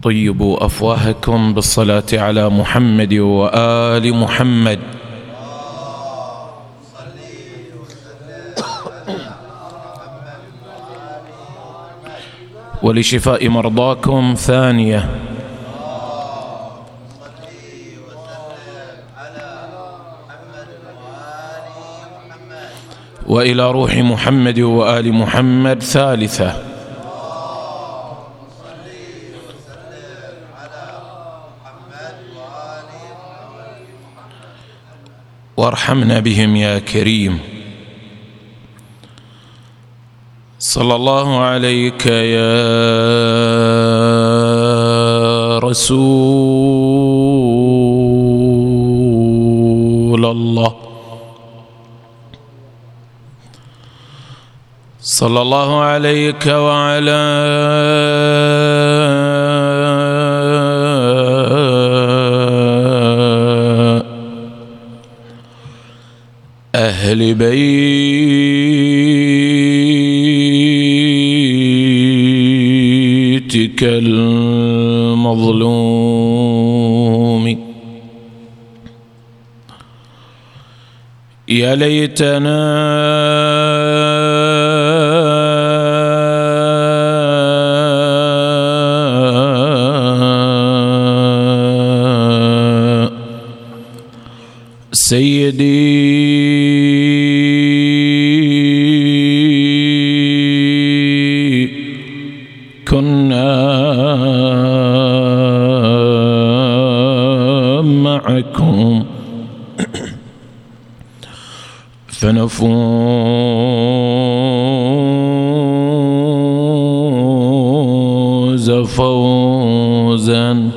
طيبوا أفواهكم بالصلاة على محمد وآل محمد. ولشفاء مرضاكم ثانية. وإلى روح محمد وآل محمد ثالثة. وارحمنا بهم يا كريم. صلى الله عليك يا رسول الله. صلى الله عليك وعلى أهل بيتك المظلوم. يا ليتنا سيدي كنا معكم فنفوز فوزا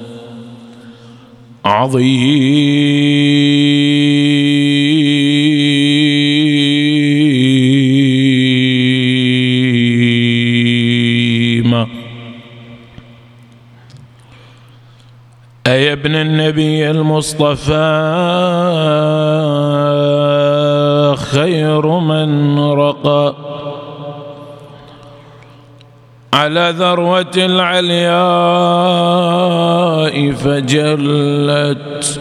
عظيما. أي ابن النبي المصطفى خير من رقى على ذروة العلياء فجلت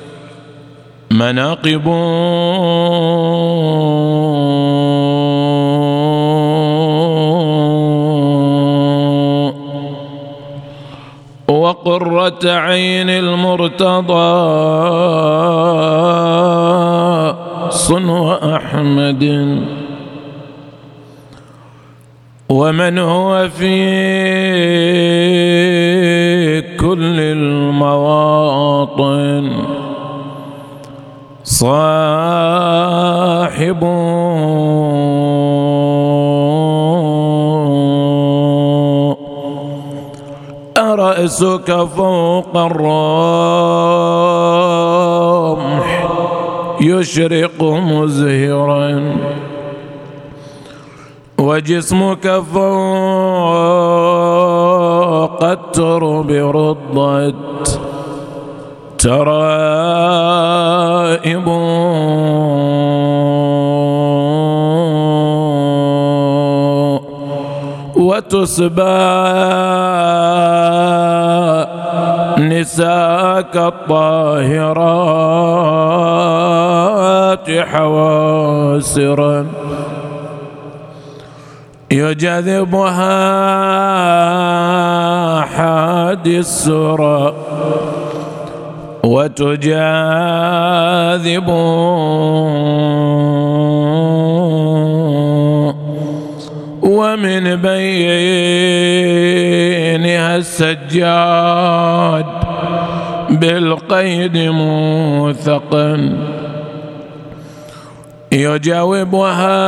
مناقب وقرة عين المرتضى صنو أحمد ومن هو في كل المواطن صاحب رأسك فوق الرمح يشرق مزهرا وجسمك فوق الترب ردت ترائب وتسبى نساك الطاهرات حواسرا يجذبها حادي السرى وتجاذب ومن بينها السجاد بالقيد موثقا يجاوبها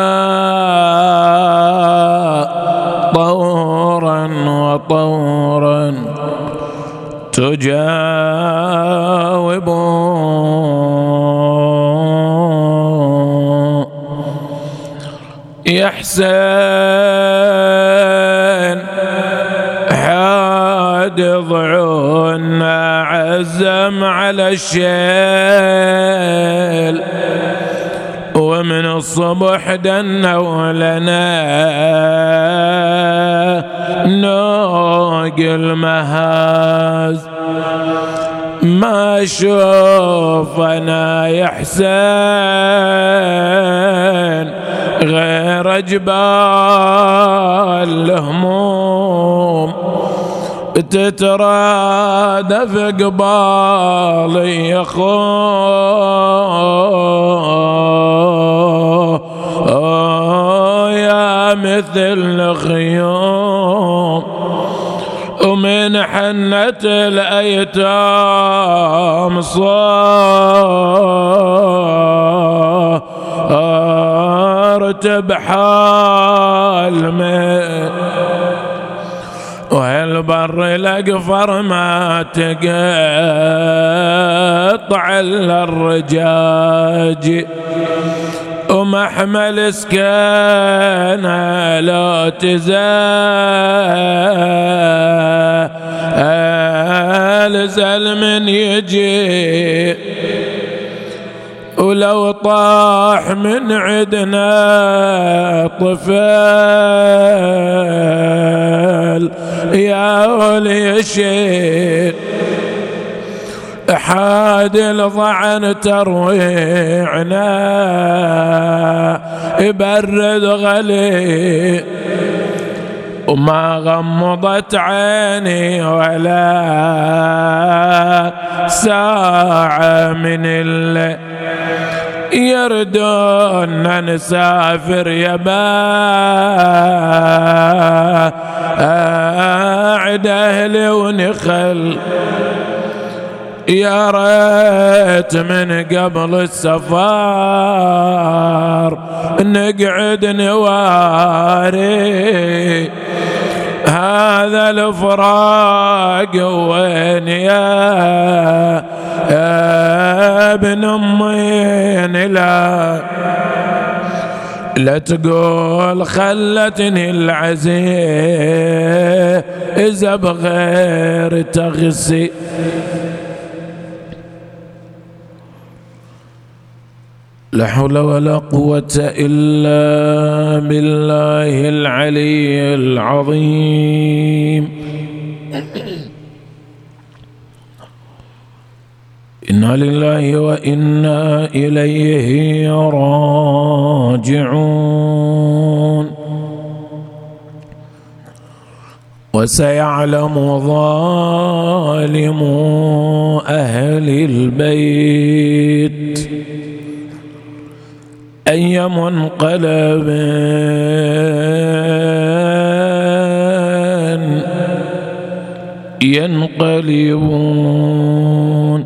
طورا وطورا تجاوب يا حسين حاد ضعنا عزم على الشيل ومن الصبح دنوا لنا فوق المهاز ما أشوف أنا يا حسين غير جبال الهموم تترادف قبالي يا يا مثل خيوم ومن حنة الأيتام صارت بحال والبر الأقفر ما تقطع إلا الرجاج ومحمل سكانه لا تزال من يجي ولو طاح من عدنا طفل يا ولي شيء حاد الضعن ترويعنا يبرد غلي وما غمضت عيني ولا ساعة من الليل يردون نسافر يا بعد أهلي ونخل يا ريت من قبل السفر نقعد نواري هذا الفراق وين يا ابن أمي لا تقول خلتني العزيزة بغير تغسي لا حول ولا قوة إلا بالله العلي العظيم. إنا لله وإنا إليه راجعون. وسيعلم ظالم أهل البيت أي منقلب ينقلبون.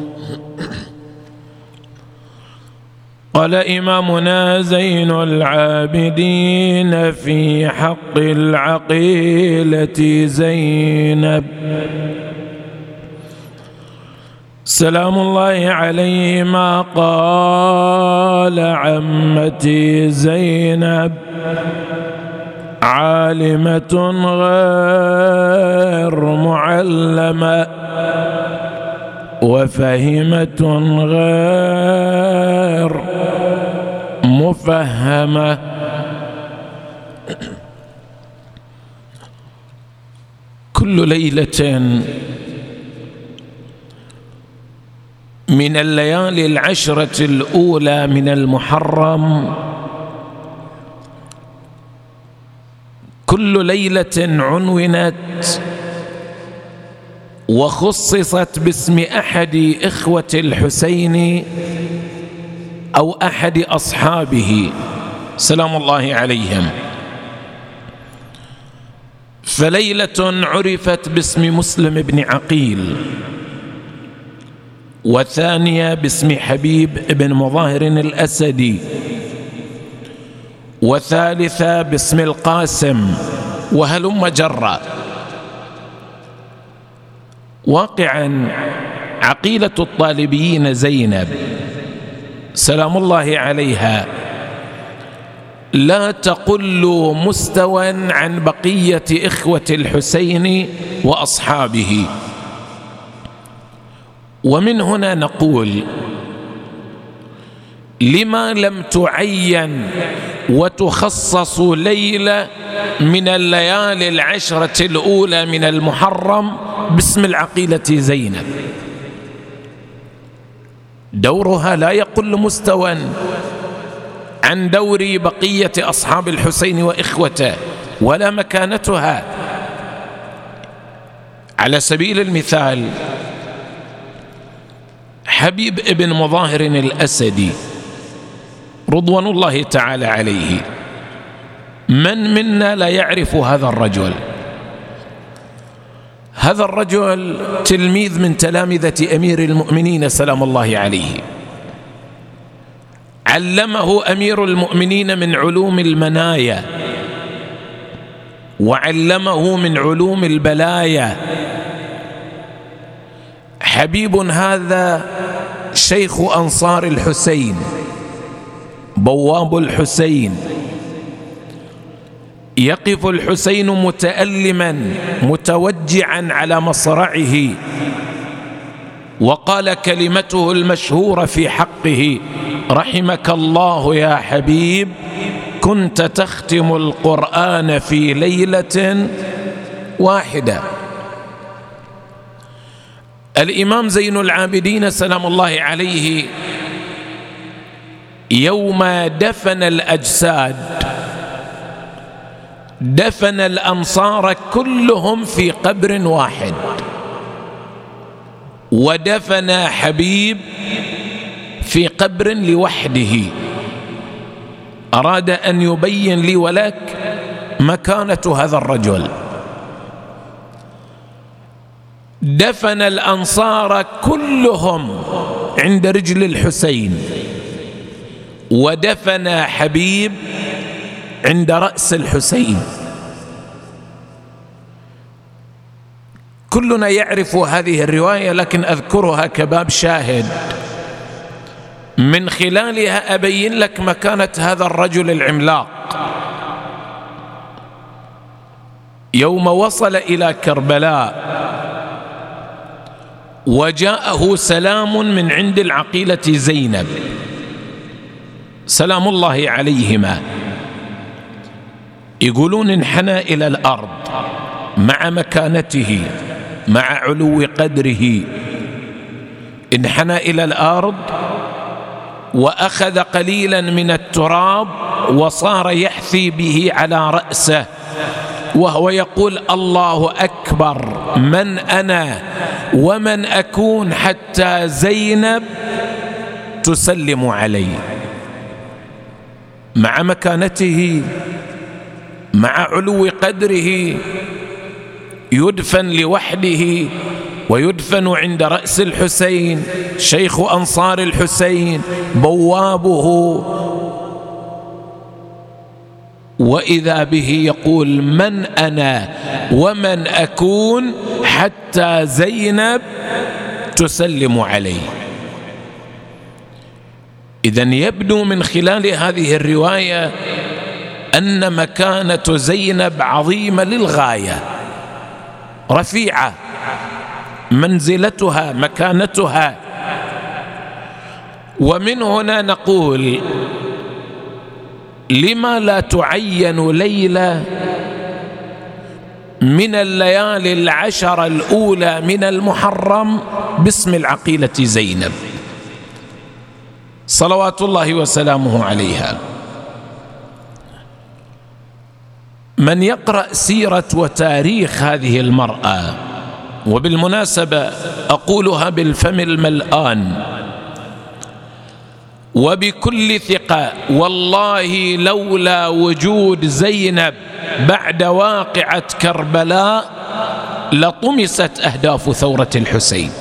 قال إمامنا زين العابدين في حق العقيلة زينب سلام الله عليه ما قال عمتي زينب عالمة غير معلمة وفهمة غير مفهمة. كل ليلة من الليالي العشرة الأولى من المحرم كل ليلة عنونت وخصصت باسم أحد إخوة الحسين أو أحد أصحابه سلام الله عليهم. فليلة عرفت باسم مسلم بن عقيل، وثانية باسم حبيب بن مظاهر الأسدي، وثالثة باسم القاسم، وهلم جرا. واقعا عقيلة الطالبيين زينب سلام الله عليها لا تقل مستوى عن بقية إخوة الحسين وأصحابه. ومن هنا نقول لما لم تعين وتخصص ليلة من الليالي العشرة الأولى من المحرم باسم العقيلة زينب؟ دورها لا يقل مستوى عن دور بقية أصحاب الحسين وإخوته، ولا مكانتها. على سبيل المثال حبيب ابن مظاهر الأسدي رضوان الله تعالى عليه، من منا لا يعرف هذا الرجل؟ هذا الرجل تلميذ من تلامذة أمير المؤمنين سلام الله عليه، علمه أمير المؤمنين من علوم المنايا وعلمه من علوم البلايا. حبيب هذا شيخ أنصار الحسين، بواب الحسين، يقف الحسين متألما متوجعا على مصرعه، وقال كلمته المشهورة في حقه: رحمك الله يا حبيب، كنت تختم القرآن في ليلة واحدة. الإمام زين العابدين سلام الله عليه يوم دفن الأجساد دفن الأنصار كلهم في قبر واحد، ودفن حبيب في قبر لوحده. أراد أن يبين لي ولك مكانة هذا الرجل. دفن الأنصار كلهم عند رجل الحسين، ودفن حبيب عند رأس الحسين. كلنا يعرف هذه الرواية، لكن أذكرها كباب شاهد من خلالها أبين لك مكانة هذا الرجل العملاق. يوم وصل إلى كربلاء وجاءه سلام من عند العقيلة زينب سلام الله عليهما، يقولون انحنى إلى الأرض مع مكانته مع علو قدره، انحنى إلى الأرض وأخذ قليلا من التراب وصار يحثي به على رأسه وهو يقول: الله أكبر، من أنا ومن أكون حتى زينب تسلم علي. مع مكانته مع علو قدره يدفن لوحده، ويدفن عند رأس الحسين شيخ أنصار الحسين بوابه، وإذا به يقول: من أنا ومن أكون حتى زينب تسلم علي. إذن يبدو من خلال هذه الرواية أن مكانة زينب عظيمة للغاية، رفيعة منزلتها مكانتها. ومن هنا نقول: لما لا تعين ليلة من الليالي العشر الأولى من المحرم باسم العقيلة زينب صلوات الله وسلامه عليها؟ من يقرأ سيرة وتاريخ هذه المرأة، وبالمناسبة أقولها بالفم الملآن وبكل ثقة، والله لولا وجود زينب بعد واقعة كربلاء لطمست أهداف ثورة الحسين.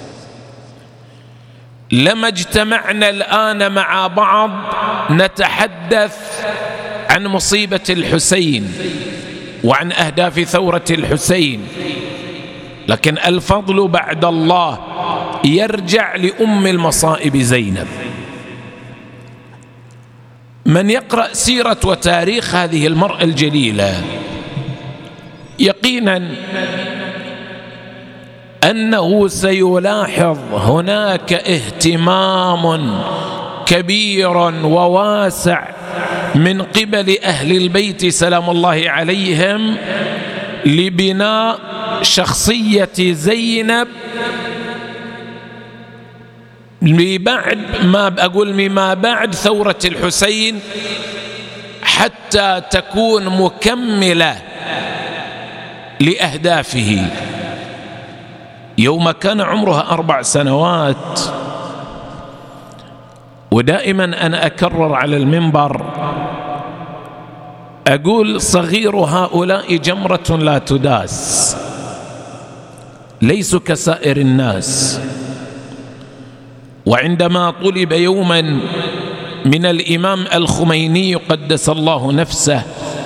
لما اجتمعنا الآن مع بعض نتحدث عن مصيبة الحسين وعن أهداف ثورة الحسين، لكن الفضل بعد الله يرجع لأم المصائب زينب. من يقرأ سيرة وتاريخ هذه المرأة الجليلة يقينا أنه سيلاحظ هناك اهتمام كبير وواسع من قبل أهل البيت سلام الله عليهم لبناء شخصية زينب ما بعد ثورة الحسين، حتى تكون مكملة لأهدافه. يوم كان عمرها 4 سنوات، ودائما أنا أكرر على المنبر أقول: صغير هؤلاء جمرة لا تداس، ليسوا كسائر الناس. وعندما طلب يوما من الإمام الخميني قدس الله نفسه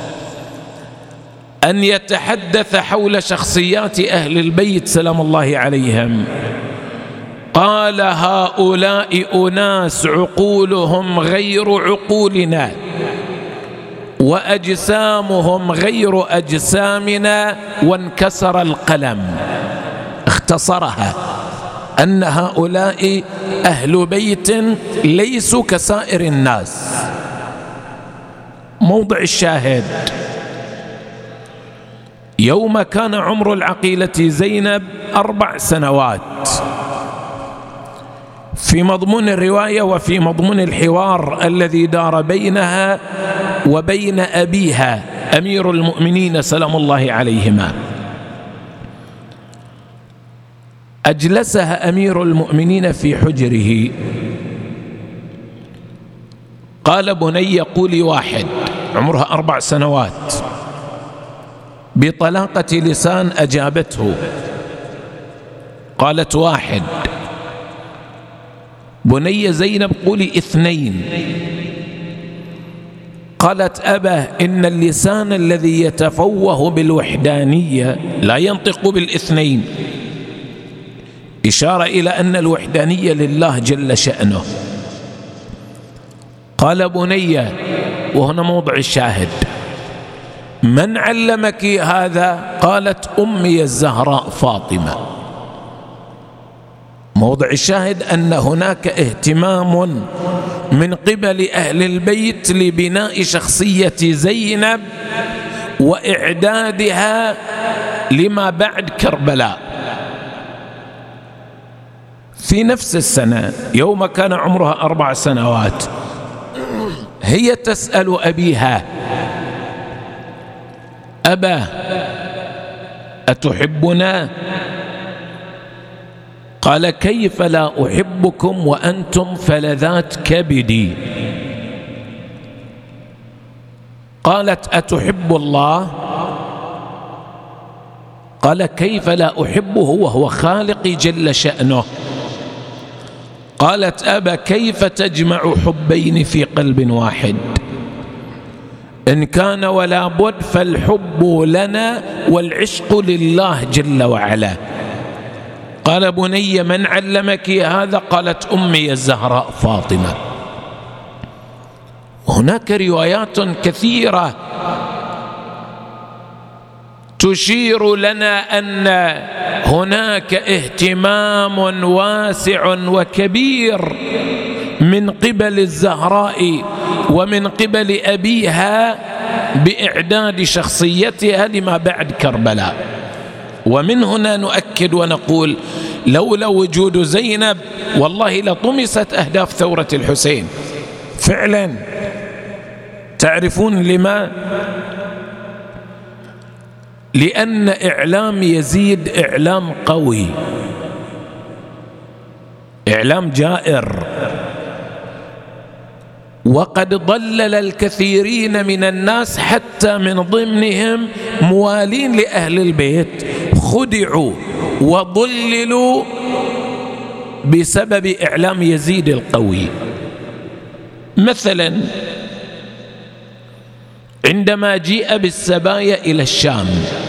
أن يتحدث حول شخصيات أهل البيت سلام الله عليهم، قال: هؤلاء أناس عقولهم غير عقولنا وأجسامهم غير أجسامنا، وانكسر القلم. اختصرها أن هؤلاء أهل بيت ليسوا كسائر الناس. موضع الشاهد: يوم كان عمر العقيلة زينب 4 سنوات، في مضمون الرواية وفي مضمون الحوار الذي دار بينها وبين أبيها أمير المؤمنين سلام الله عليهما، أجلسها أمير المؤمنين في حجره، قال: بني قولي 1. عمرها 4 سنوات. بطلاقة لسان أجابته، قالت: 1. بني زينب قولي 2. قالت: أبا، إن اللسان الذي يتفوه بالوحدانية لا ينطق بال2، إشارة إلى أن الوحدانية لله جل شأنه. قال: بني، وهنا موضع الشاهد، من علمك هذا؟ قالت: أمي الزهراء فاطمة. موضع الشاهد أن هناك اهتمام من قبل أهل البيت لبناء شخصية زينب وإعدادها لما بعد كربلاء. في نفس السنة يوم كان عمرها 4 سنوات، هي تسأل أبيها: أبا، أتحبنا؟ قال: كيف لا أحبكم وأنتم فلذات كبدي. قالت: أتحب الله؟ قال: كيف لا أحبه وهو خالقي جل شأنه. قالت: أبا، كيف تجمع حبين في قلب واحد؟ إن كان ولا بد فالحب لنا والعشق لله جل وعلا. قال: بني، من علمك هذا؟ قالت: أمي الزهراء فاطمة. هناك روايات كثيرة تشير لنا أن هناك اهتمام واسع وكبير من قبل الزهراء ومن قبل أبيها بإعداد شخصيتها لما بعد كربلاء. ومن هنا نؤكد ونقول: لولا وجود زينب والله لطمست أهداف ثورة الحسين فعلا. تعرفون لما؟ لأن إعلام يزيد إعلام قوي، إعلام جائر، وقد ضلل الكثيرين من الناس حتى من ضمنهم موالين لأهل البيت، خدعوا وضللوا بسبب إعلام يزيد القوي. مثلا عندما جيء بالسبايا إلى الشام،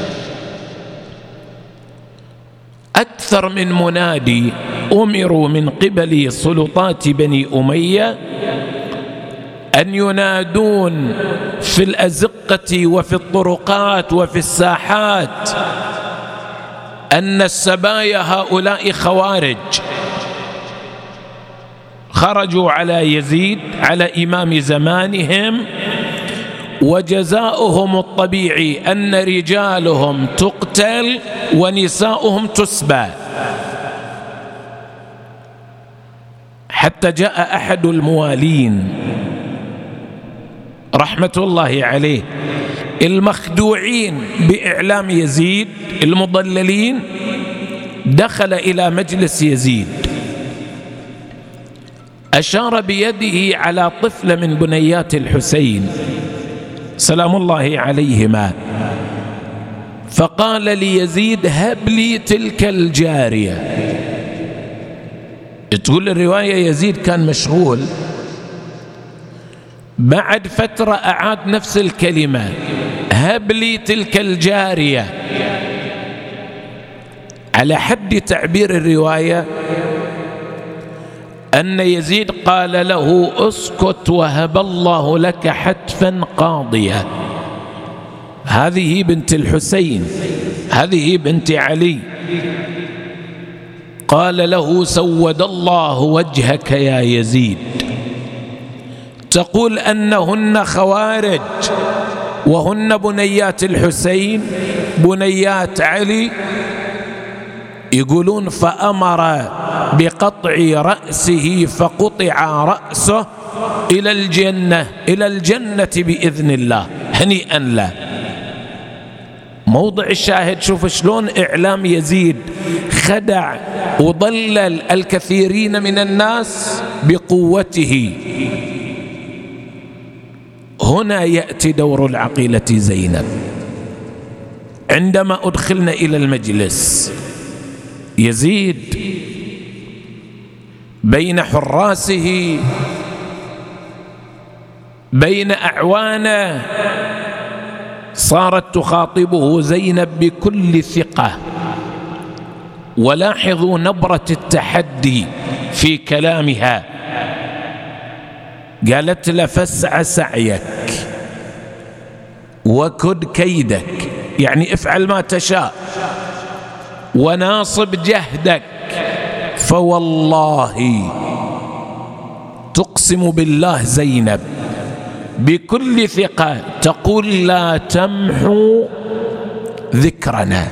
أكثر من منادي أمروا من قبل سلطات بني أمية أن ينادون في الأزقة وفي الطرقات وفي الساحات أن السبايا هؤلاء خوارج، خرجوا على يزيد على إمام زمانهم، وجزاؤهم الطبيعي أن رجالهم تقتل ونساؤهم تسبى. حتى جاء أحد الموالين رحمة الله عليه المخدوعين بإعلام يزيد المضللين، دخل إلى مجلس يزيد، أشار بيده على طفلة من بنيات الحسين سلام الله عليهما، فقال ليزيد هب لي تلك الجارية. تقول الرواية يزيد كان مشغول، بعد فترة أعاد نفس الكلمة هب لي تلك الجارية. على حد تعبير الرواية أن يزيد قال له اسكت وهب الله لك حتفا قاضية. هذه بنت الحسين، هذه بنت علي. قال له سود الله وجهك يا يزيد، تقول أنهن خوارج وهن بنيات الحسين بنيات علي. يقولون فأمر بقطع رأسه فقطع رأسه إلى الجنة بإذن الله هنيئا له. موضع الشاهد شوف شلون إعلام يزيد خدع وضلل الكثيرين من الناس بقوته. هنا يأتي دور العقيلة زينب. عندما أدخلنا إلى المجلس يزيد بين حراسه بين أعوانه صارت تخاطبه زينب بكل ثقة، ولاحظوا نبرة التحدي في كلامها. قالت له فاسع سعيك وكد كيدك، يعني افعل ما تشاء وناصب جهدك، فوالله تقسم بالله زينب بكل ثقة تقول لا تمحو ذكرنا.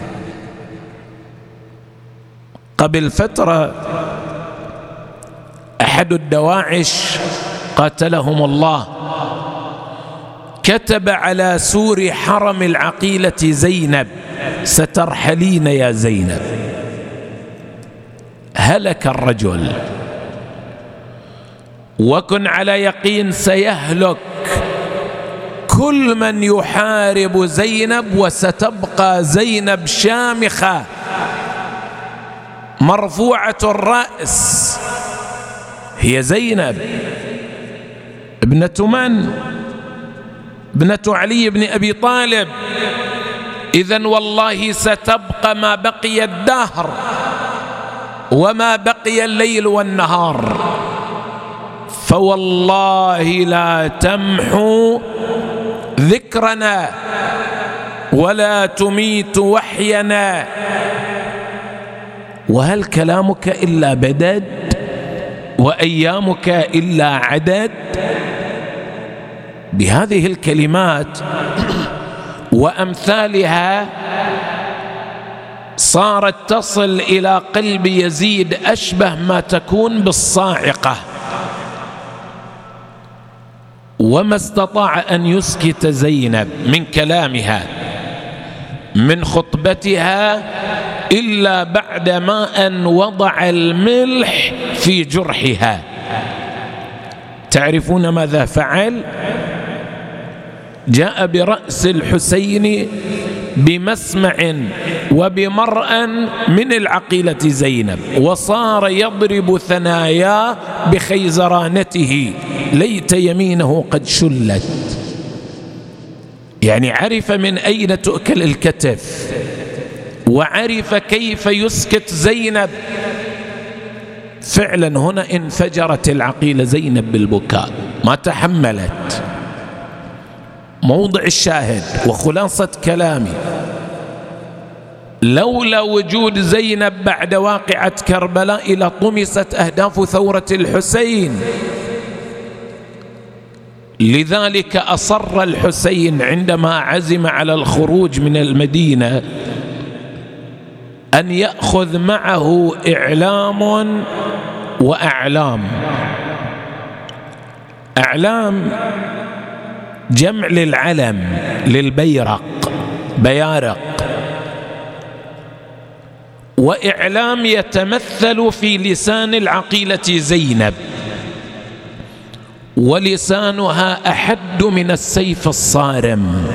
قبل فترة أحد الدواعش قاتلهم الله كتب على سور حرم العقيلة زينب سترحلين يا زينب. هلك الرجل، وكن على يقين سيهلك كل من يحارب زينب، وستبقى زينب شامخة مرفوعة الرأس. هي زينب ابنة من؟ ابنة علي بن أبي طالب. إذن والله ستبقى ما بقي الدهر وما بقي الليل والنهار. فوالله لا تمحو ذكرنا ولا تميت وحينا، وهل كلامك إلا بدد وأيامك إلا عدد؟ بهذه الكلمات وأمثالها صارت تصل إلى قلب يزيد أشبه ما تكون بالصاعقة، وما استطاع أن يسكت زينب من كلامها من خطبتها إلا بعدما أن وضع الملح في جرحها. تعرفون ماذا فعل؟ جاء برأس الحسين بمسمع وبمرأى من العقيلة زينب، وصار يضرب ثناياه بخيزرانته ليت يمينه قد شلت. يعني عرف من أين تؤكل الكتف، وعرف كيف يسكت زينب. فعلا هنا انفجرت العقيلة زينب بالبكاء، ما تحملت. موضع الشاهد وخلاصة كلامي، لولا وجود زينب بعد واقعة كربلاء لطمست أهداف ثورة الحسين. لذلك أصر الحسين عندما عزم على الخروج من المدينة أن يأخذ معه إعلام وأعلام. أعلام جمع للعلم، للبيرق، بيارق. وإعلام يتمثل في لسان العقيلة زينب، ولسانها أحد من السيف الصارم،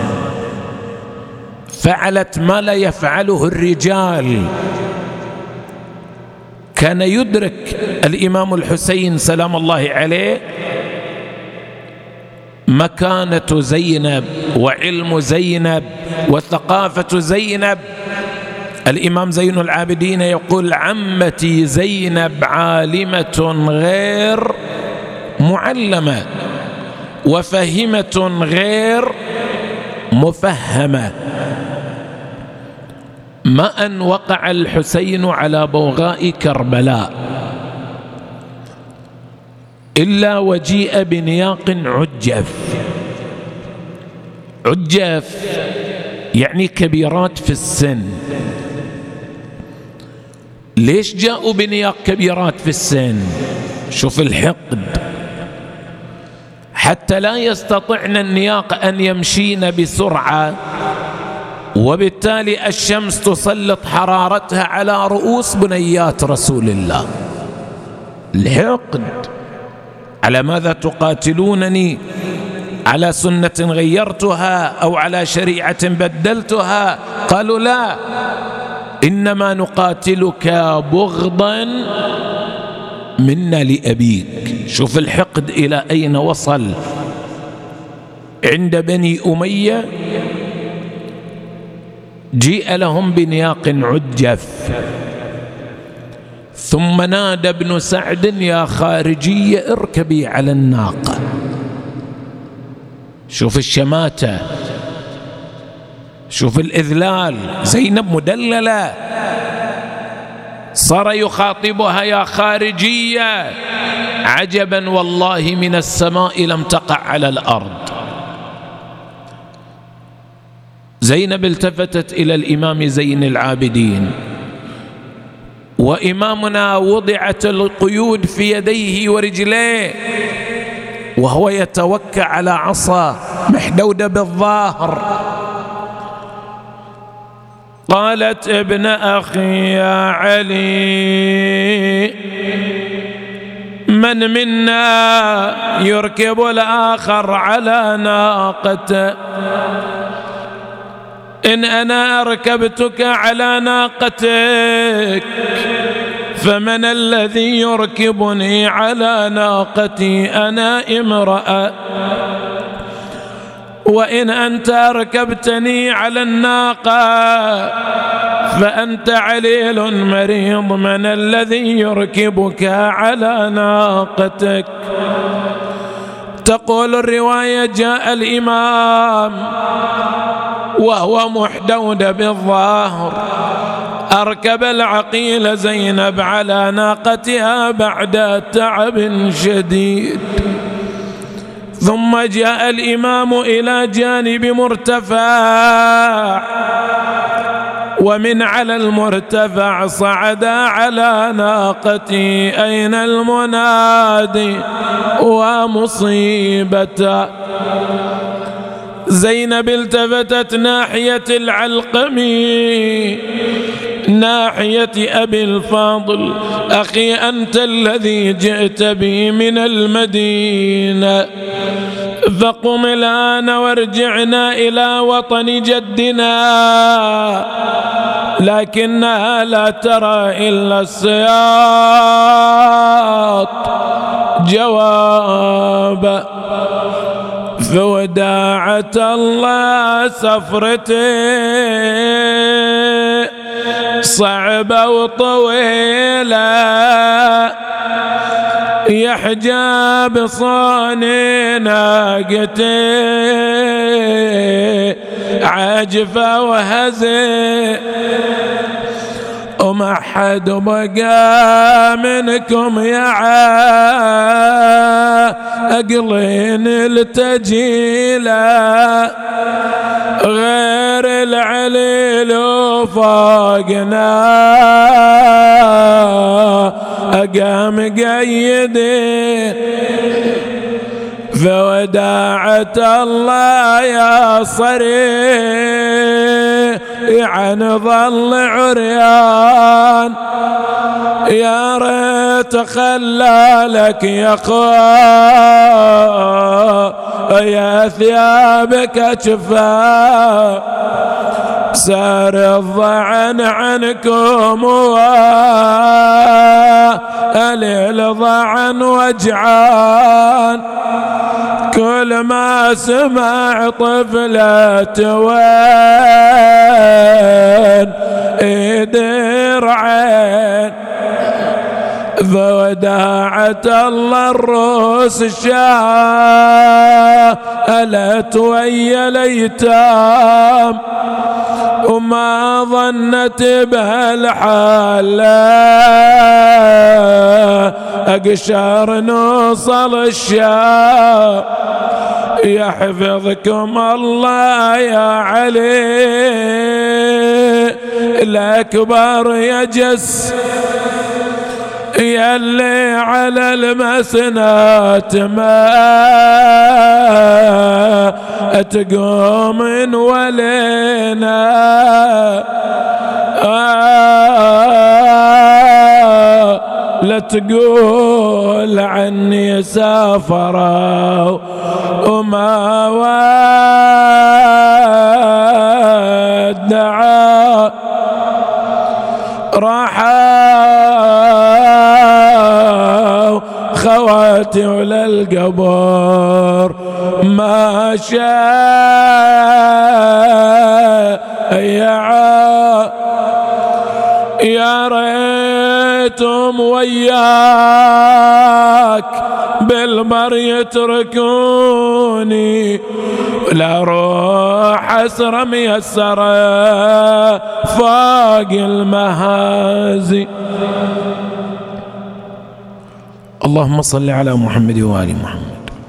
فعلت ما لا يفعله الرجال. كان يدرك الإمام الحسين سلام الله عليه مكانة زينب وعلم زينب وثقافة زينب. الإمام زين العابدين يقول: عمتي زينب عالمة غير معلمة وفهمة غير مفهمة. ما أن وقع الحسين على بوغاء كربلاء إلا وجيء بنياق عجف. عجف يعني كبيرات في السن. ليش جاءوا بنياق كبيرات في السن؟ شوف الحقد، حتى لا يستطعن النياق أن يمشين بسرعة، وبالتالي الشمس تسلط حرارتها على رؤوس بنيات رسول الله. الحقد. على ماذا تقاتلونني؟ على سنة غيرتها أو على شريعة بدلتها؟ قالوا: لا، إنما نقاتلك بغضا منا لأبيك. شوف الحقد إلى أين وصل عند بني أمية. جيء لهم بنياق عجف، ثم نادى ابن سعد: يا خارجية اركبي على الناقة. شوف الشماتة، شوف الإذلال. زينب مدللة، صار يخاطبها: يا خارجية. عجبا والله من السماء لم تقع على الأرض. زينب التفتت إلى الإمام زين العابدين، وإمامنا وضعت القيود في يديه ورجليه، وهو يتوكى على عصا محدودة بالظاهر. قالت: ابن أخي يا علي، من منا يركب الآخر على ناقته؟ إن أنا أركبتك على ناقتك فمن الذي يركبني على ناقتي؟ أنا امرأة. وإن أنت أركبتني على الناقة فأنت عليل مريض، من الذي يركبك على ناقتك؟ تقول الرواية: جاء الإمام وهو محدود بالظاهر، أركب العقيل زينب على ناقتها بعد تعب شديد. ثم جاء الإمام إلى جانب مرتفع، ومن على المرتفع صعد على ناقتي. أين المنادي ومصيبته؟ زينب التفتت ناحية العلقمي، ناحية أبي الفاضل: أخي أنت الذي جئت بي من المدينة، فقم الآن وارجعنا إلى وطن جدنا. لكنها لا ترى إلا السياط. جواب: فوداعة الله سفرتي صعبة وطويلة، يحجب صوني ناقتي عاجفة وهزي وما حد بقى منكم يا عاقلين التجيلة غير العليل وفوقنا أقام قيدي فوداعة الله يا صريح عن ظل عريان يا ريت خلى لك يا يا ثيابك كفا سار الضعن عنكم والليل ضعن وجعان كل ما سمع طفلة وين يدير عين فوداعة الله الروس شالت ويا الأيتام وما ظنت بهالحال أقشر نوصل الشام يحفظكم الله يا علي الأكبر يجس يلي على المسنات ما تقوم ولينا لا تقول عني سافروا وما ودعا راحوا خواتي ولا القبر ما شاء يا ريتم وياك بالبر يتركوني ولا روح أسرى ميسرة فوق المهازي. اللهم صل على محمد وآل محمد.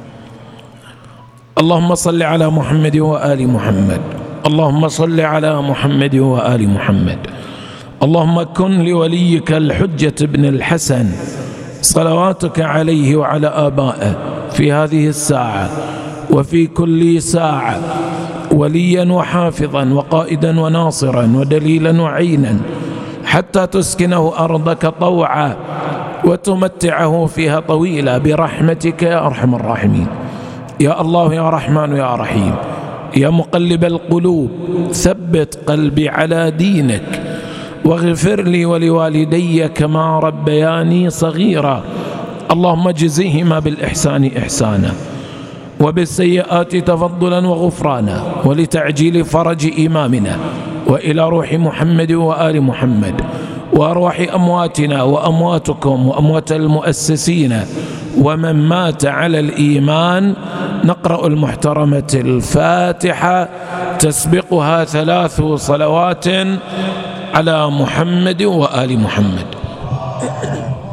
اللهم صل على محمد وآل محمد. اللهم صل على محمد وآل محمد. اللهم كن لوليك الحجة بن الحسن صلواتك عليه وعلى آبائه في هذه الساعة وفي كل ساعة وليا وحافظا وقائدا وناصرا ودليلا وعينا حتى تسكنه أرضك طوعا وتمتعه فيها طويلا برحمتك يا أرحم الراحمين. يا الله يا رحمن يا رحيم يا مقلب القلوب ثبت قلبي على دينك واغفر لي ولوالدي كما ربياني صغيرا. اللهم اجزيهما بالإحسان إحسانا وبالسيئات تفضلا وغفرانا ولتعجيل فرج إمامنا وإلى روح محمد وآل محمد وأرواح أمواتنا وأمواتكم وأموات المؤسسين ومن مات على الإيمان. نقرأ المحترمة الفاتحة تسبقها 3 صلوات على محمد وآل محمد.